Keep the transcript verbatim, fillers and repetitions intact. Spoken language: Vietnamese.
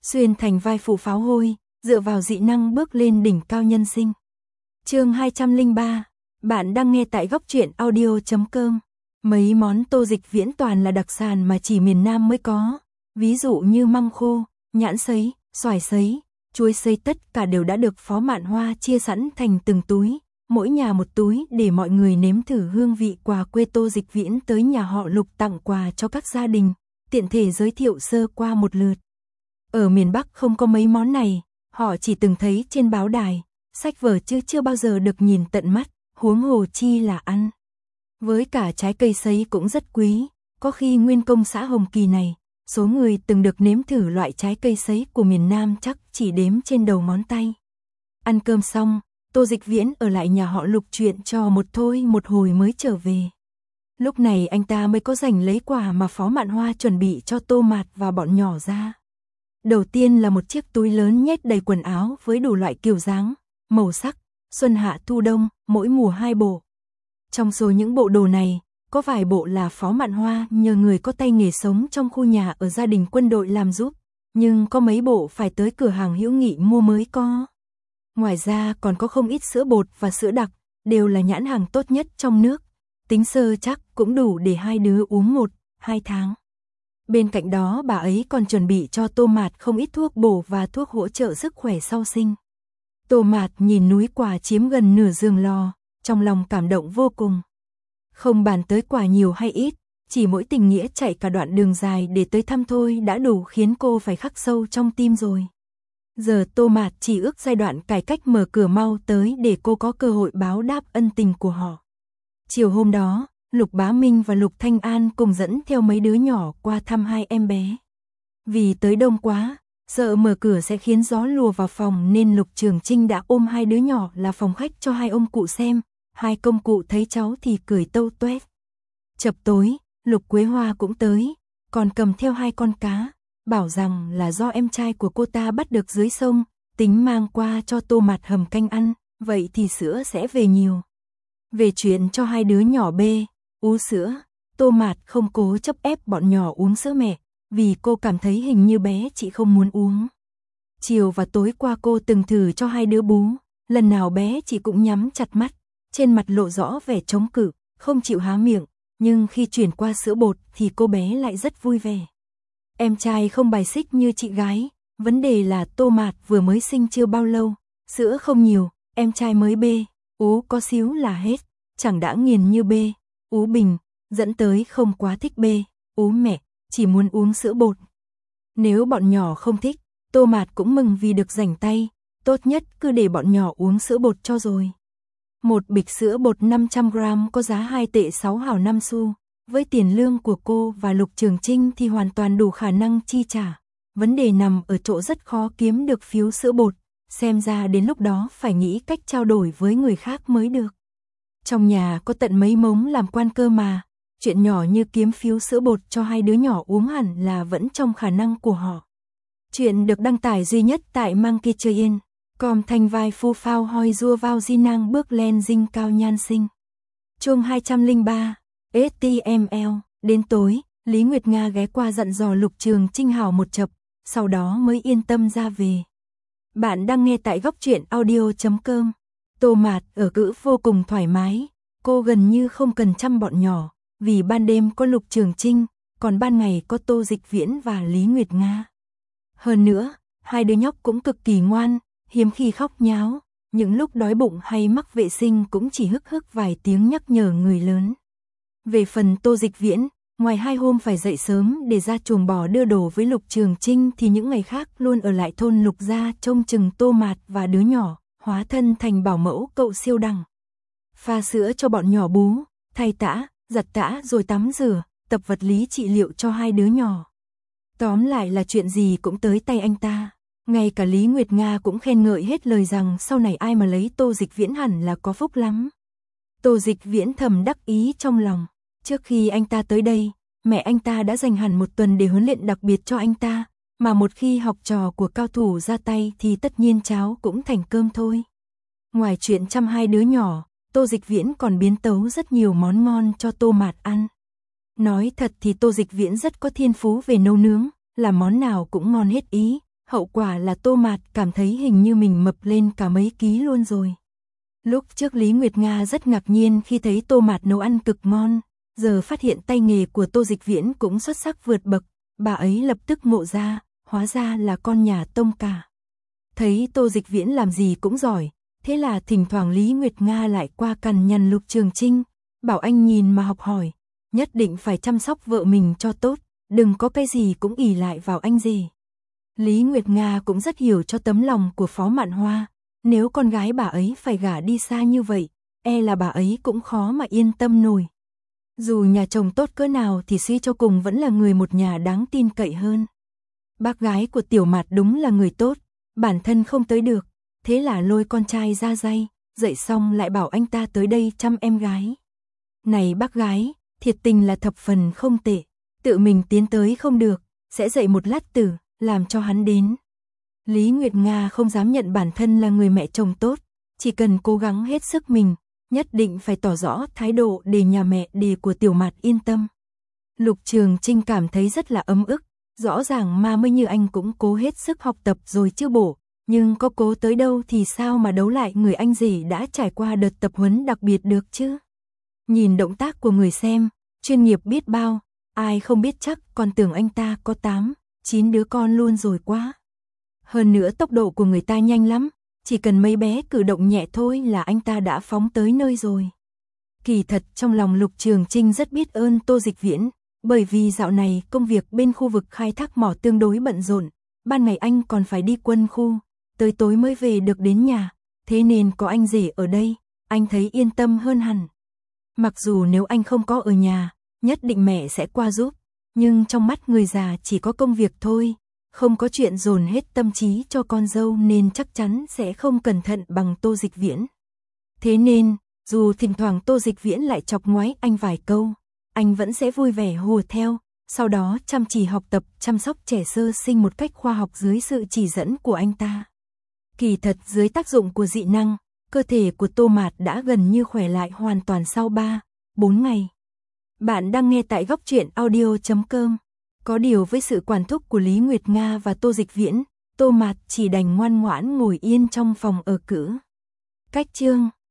xuyên thành vai phụ pháo hôi, dựa vào dị năng bước lên đỉnh cao nhân sinh. Chương hai trăm lẻ ba, bạn đang nghe tại góc truyện audio chấm com. Mấy món Tô Dịch Viễn toàn là đặc sản mà chỉ miền Nam mới có, ví dụ như măng khô, nhãn sấy, xoài sấy, chuối sấy tất cả đều đã được Phó Mạn Hoa chia sẵn thành từng túi, mỗi nhà một túi để mọi người nếm thử hương vị quà quê Tô Dịch Viễn tới nhà họ Lục tặng quà cho các gia đình, tiện thể giới thiệu sơ qua một lượt. Ở miền Bắc không có mấy món này, họ chỉ từng thấy trên báo đài, sách vở chứ chưa bao giờ được nhìn tận mắt, huống hồ chi là ăn. Với cả trái cây sấy cũng rất quý, có khi nguyên công xã Hồng Kỳ này, số người từng được nếm thử loại trái cây sấy của miền Nam chắc chỉ đếm trên đầu ngón tay. Ăn cơm xong, Tô Dịch Viễn ở lại nhà họ Lục chuyện cho một thôi một hồi mới trở về. Lúc này anh ta mới có rảnh lấy quà mà Phó Mạn Hoa chuẩn bị cho Tô Mạt và bọn nhỏ ra. Đầu tiên là một chiếc túi lớn nhét đầy quần áo với đủ loại kiểu dáng, màu sắc, xuân hạ thu đông, mỗi mùa hai bộ. Trong số những bộ đồ này, có vài bộ là Phó Mạn Hoa nhờ người có tay nghề sống trong khu nhà ở gia đình quân đội làm giúp, nhưng có mấy bộ phải tới cửa hàng hữu nghị mua mới có. Ngoài ra còn có không ít sữa bột và sữa đặc, đều là nhãn hàng tốt nhất trong nước, tính sơ chắc cũng đủ để hai đứa uống một, hai tháng. Bên cạnh đó bà ấy còn chuẩn bị cho Tô Mạt không ít thuốc bổ và thuốc hỗ trợ sức khỏe sau sinh. Tô Mạt nhìn núi quà chiếm gần nửa giường lò, trong lòng cảm động vô cùng. Không bàn tới quà nhiều hay ít, chỉ mỗi tình nghĩa chạy cả đoạn đường dài để tới thăm thôi đã đủ khiến cô phải khắc sâu trong tim rồi. Giờ Tô Mạt chỉ ước giai đoạn cải cách mở cửa mau tới để cô có cơ hội báo đáp ân tình của họ. Chiều hôm đó, Lục Bá Minh và Lục Thanh An cùng dẫn theo mấy đứa nhỏ qua thăm hai em bé. Vì tới đông quá, sợ mở cửa sẽ khiến gió lùa vào phòng nên Lục Trường Trinh đã ôm hai đứa nhỏ là phòng khách cho hai ông cụ xem. Hai công cụ thấy cháu thì cười tâu tuét. Chập tối, Lục Quế Hoa cũng tới, còn cầm theo hai con cá, bảo rằng là do em trai của cô ta bắt được dưới sông, tính mang qua cho Tô Mạt hầm canh ăn, vậy thì sữa sẽ về nhiều. Về chuyện cho hai đứa nhỏ bê, uống sữa, Tô Mạt không cố chấp ép bọn nhỏ uống sữa mẹ, vì cô cảm thấy hình như bé chị không muốn uống. Chiều và tối qua cô từng thử cho hai đứa bú, lần nào bé chị cũng nhắm chặt mắt, trên mặt lộ rõ vẻ chống cự, không chịu há miệng, nhưng khi chuyển qua sữa bột thì cô bé lại rất vui vẻ. Em trai không bài xích như chị gái, vấn đề là Tô Mạt vừa mới sinh chưa bao lâu, sữa không nhiều, em trai mới bê, ú có xíu là hết, chẳng đã nghiền như bê, ú bình, dẫn tới không quá thích bê, ú mẹ, chỉ muốn uống sữa bột. Nếu bọn nhỏ không thích, Tô Mạt cũng mừng vì được rảnh tay, tốt nhất cứ để bọn nhỏ uống sữa bột cho rồi. Một bịch sữa bột năm trăm gram có giá hai tệ sáu hào năm xu, với tiền lương của cô và Lục Trường Trinh thì hoàn toàn đủ khả năng chi trả. Vấn đề nằm ở chỗ rất khó kiếm được phiếu sữa bột, xem ra đến lúc đó phải nghĩ cách trao đổi với người khác mới được. Trong nhà có tận mấy mống làm quan cơ mà, chuyện nhỏ như kiếm phiếu sữa bột cho hai đứa nhỏ uống hẳn là vẫn trong khả năng của họ. Chuyện được đăng tải duy nhất tại Monkey Chơi Yên. Com thanh vai phu phao hoi rua vào di năng bước lên dinh cao nhan sinh. Chương hai trăm lẻ ba, ét tê em lờ, đến tối, Lý Nguyệt Nga ghé qua dặn dò Lục Trường Trinh hào một chập, sau đó mới yên tâm ra về. Bạn đang nghe tại góc truyện audio chấm com. Tô Mạt ở cữ vô cùng thoải mái, cô gần như không cần chăm bọn nhỏ, vì ban đêm có Lục Trường Trinh, còn ban ngày có Tô Dịch Viễn và Lý Nguyệt Nga. Hơn nữa, hai đứa nhóc cũng cực kỳ ngoan, hiếm khi khóc nháo, những lúc đói bụng hay mắc vệ sinh cũng chỉ hức hức vài tiếng nhắc nhở người lớn. Về phần Tô Dịch Viễn, ngoài hai hôm phải dậy sớm để ra chuồng bò đưa đồ với Lục Trường Trinh thì những ngày khác luôn ở lại thôn Lục gia trông chừng Tô Mạt và đứa nhỏ, hóa thân thành bảo mẫu cậu siêu đẳng. Pha sữa cho bọn nhỏ bú, thay tã, giặt tã rồi tắm rửa, tập vật lý trị liệu cho hai đứa nhỏ. Tóm lại là chuyện gì cũng tới tay anh ta. Ngay cả Lý Nguyệt Nga cũng khen ngợi hết lời rằng sau này ai mà lấy Tô Dịch Viễn hẳn là có phúc lắm. Tô Dịch Viễn thầm đắc ý trong lòng. Trước khi anh ta tới đây, mẹ anh ta đã dành hẳn một tuần để huấn luyện đặc biệt cho anh ta, mà một khi học trò của cao thủ ra tay thì tất nhiên cháo cũng thành cơm thôi. Ngoài chuyện chăm hai đứa nhỏ, Tô Dịch Viễn còn biến tấu rất nhiều món ngon cho Tô Mạt ăn. Nói thật thì Tô Dịch Viễn rất có thiên phú về nấu nướng, làm món nào cũng ngon hết ý, hậu quả là Tô Mạt cảm thấy hình như mình mập lên cả mấy ký luôn rồi. Lúc trước Lý Nguyệt Nga rất ngạc nhiên khi thấy Tô Mạt nấu ăn cực ngon, giờ phát hiện tay nghề của Tô Dịch Viễn cũng xuất sắc vượt bậc, bà ấy lập tức ngộ ra, hóa ra là con nhà Tông cả. Thấy Tô Dịch Viễn làm gì cũng giỏi, thế là thỉnh thoảng Lý Nguyệt Nga lại qua cằn nhằn Lục Trường Trinh, bảo anh nhìn mà học hỏi, nhất định phải chăm sóc vợ mình cho tốt, đừng có cái gì cũng ỷ lại vào anh rể. Lý Nguyệt Nga cũng rất hiểu cho tấm lòng của Phó Mạn Hoa, nếu con gái bà ấy phải gả đi xa như vậy, e là bà ấy cũng khó mà yên tâm nổi. Dù nhà chồng tốt cỡ nào thì suy cho cùng vẫn là người một nhà đáng tin cậy hơn. Bác gái của Tiểu Mạt đúng là người tốt, bản thân không tới được, thế là lôi con trai ra dây, dậy xong lại bảo anh ta tới đây chăm em gái. Này bác gái, thiệt tình là thập phần không tệ, tự mình tiến tới không được, sẽ dậy một lát tử, làm cho hắn đến. Lý Nguyệt Nga không dám nhận bản thân là người mẹ chồng tốt, chỉ cần cố gắng hết sức mình, nhất định phải tỏ rõ thái độ để nhà mẹ đẻ của Tiểu Mạt yên tâm. Lục Trường Trinh cảm thấy rất là ấm ức, rõ ràng ma mới như anh cũng cố hết sức học tập rồi chứ bộ, nhưng có cố tới đâu thì sao mà đấu lại người anh rể đã trải qua đợt tập huấn đặc biệt được chứ. Nhìn động tác của người xem, chuyên nghiệp biết bao, ai không biết chắc còn tưởng anh ta có tám, chín đứa con luôn rồi quá. Hơn nữa tốc độ của người ta nhanh lắm, chỉ cần mấy bé cử động nhẹ thôi là anh ta đã phóng tới nơi rồi. Kỳ thật trong lòng Lục Trường Trinh rất biết ơn Tô Dịch Viễn, bởi vì dạo này công việc bên khu vực khai thác mỏ tương đối bận rộn, ban ngày anh còn phải đi quân khu, tới tối mới về được đến nhà, thế nên có anh rể ở đây, anh thấy yên tâm hơn hẳn. Mặc dù nếu anh không có ở nhà, nhất định mẹ sẽ qua giúp, nhưng trong mắt người già chỉ có công việc thôi, không có chuyện dồn hết tâm trí cho con dâu nên chắc chắn sẽ không cẩn thận bằng Tô Dịch Viễn. Thế nên, dù thỉnh thoảng Tô Dịch Viễn lại chọc ngoáy anh vài câu, anh vẫn sẽ vui vẻ hùa theo, sau đó chăm chỉ học tập chăm sóc trẻ sơ sinh một cách khoa học dưới sự chỉ dẫn của anh ta. Kỳ thật dưới tác dụng của dị năng, cơ thể của Tô Mạt đã gần như khỏe lại hoàn toàn sau ba, bốn ngày. Bạn đang nghe tại góc truyện audio chấm com. Có điều với sự quản thúc của Lý Nguyệt Nga và Tô Dịch Viễn, Tô Mạt chỉ đành ngoan ngoãn ngồi yên trong phòng ở cữ. Cách chương